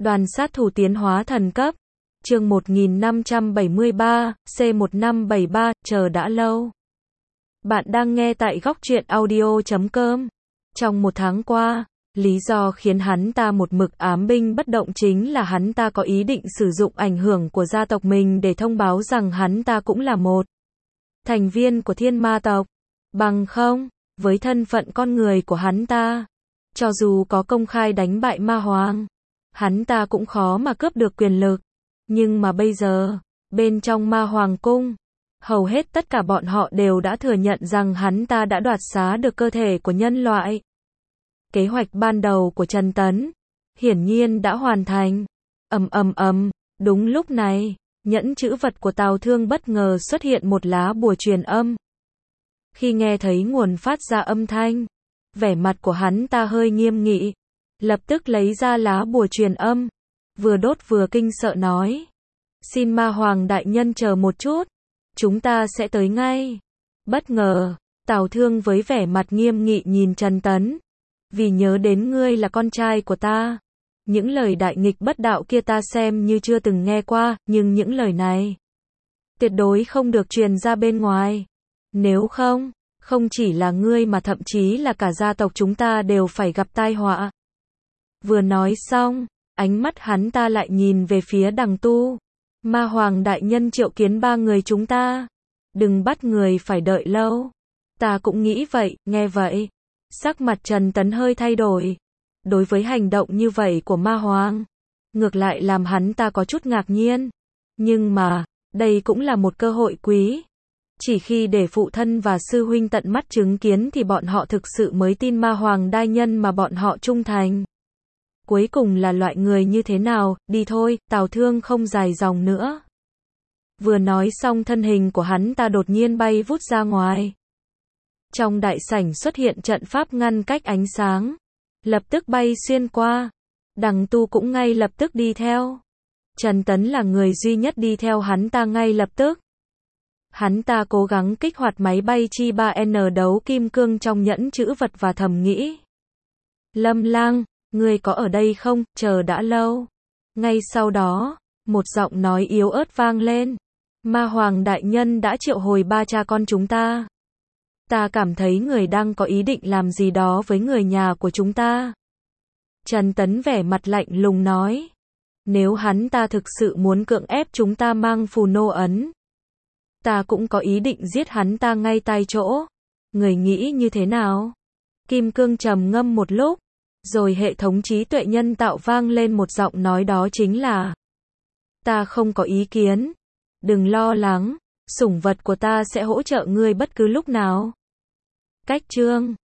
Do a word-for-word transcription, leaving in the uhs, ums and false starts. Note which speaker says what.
Speaker 1: Đoàn sát thủ tiến hóa thần cấp. Chương một nghìn năm trăm bảy mươi ba, C một năm bảy ba, chờ đã lâu. Bạn đang nghe tại góc truyện audio chấm com. Trong một tháng qua, lý do khiến hắn ta một mực ám binh bất động chính là hắn ta có ý định sử dụng ảnh hưởng của gia tộc mình để thông báo rằng hắn ta cũng là một thành viên của thiên ma tộc. Bằng không, với thân phận con người của hắn ta, cho dù có công khai đánh bại ma hoàng, hắn ta cũng khó mà cướp được quyền lực. Nhưng mà bây giờ, bên trong ma hoàng cung, hầu hết tất cả bọn họ đều đã thừa nhận rằng hắn ta đã đoạt xá được cơ thể của nhân loại. Kế hoạch ban đầu của Trần Tấn, hiển nhiên đã hoàn thành. Ầm ầm ầm, đúng lúc này, nhẫn chữ vật của Tào Thương bất ngờ xuất hiện một lá bùa truyền âm. Khi nghe thấy nguồn phát ra âm thanh, vẻ mặt của hắn ta hơi nghiêm nghị, lập tức lấy ra lá bùa truyền âm, vừa đốt vừa kinh sợ nói: "Xin ma hoàng đại nhân chờ một chút, chúng ta sẽ tới ngay." Bất ngờ, Tào Thương với vẻ mặt nghiêm nghị nhìn Trần Tấn: "Vì nhớ đến ngươi là con trai của ta, những lời đại nghịch bất đạo kia ta xem như chưa từng nghe qua, nhưng những lời này tuyệt đối không được truyền ra bên ngoài. Nếu không, không chỉ là ngươi mà thậm chí là cả gia tộc chúng ta đều phải gặp tai họa." Vừa nói xong, ánh mắt hắn ta lại nhìn về phía Đằng Tu. "Ma hoàng đại nhân triệu kiến ba người chúng ta, đừng bắt người phải đợi lâu." "Ta cũng nghĩ vậy." Nghe vậy, sắc mặt Trần Tấn hơi thay đổi. Đối với hành động như vậy của ma hoàng, ngược lại làm hắn ta có chút ngạc nhiên. Nhưng mà, đây cũng là một cơ hội quý. Chỉ khi để phụ thân và sư huynh tận mắt chứng kiến thì bọn họ thực sự mới tin ma hoàng đại nhân mà bọn họ trung thành. Cuối cùng là loại người như thế nào, đi thôi. Tào Thương không dài dòng nữa. Vừa nói xong thân hình của hắn ta đột nhiên bay vút ra ngoài. Trong đại sảnh xuất hiện trận pháp ngăn cách ánh sáng, lập tức bay xuyên qua. Đằng Tu cũng ngay lập tức đi theo. Trần Tấn là người duy nhất đi theo hắn ta ngay lập tức. Hắn ta cố gắng kích hoạt máy bay chi ba N đấu kim cương trong nhẫn chữ vật và thầm nghĩ: "Lâm Lang, ngươi có ở đây không, chờ đã lâu." Ngay sau đó, một giọng nói yếu ớt vang lên: "Ma hoàng đại nhân đã triệu hồi ba cha con chúng ta. Ta cảm thấy người đang có ý định làm gì đó với người nhà của chúng ta." Trần Tấn vẻ mặt lạnh lùng nói: "Nếu hắn ta thực sự muốn cưỡng ép chúng ta mang phù nô ấn, ta cũng có ý định giết hắn ta ngay tại chỗ. Người nghĩ như thế nào?" Kim cương trầm ngâm một lúc, rồi hệ thống trí tuệ nhân tạo vang lên một giọng nói, đó chính là: "Ta không có ý kiến. Đừng lo lắng, sủng vật của ta sẽ hỗ trợ ngươi bất cứ lúc nào." Cách chương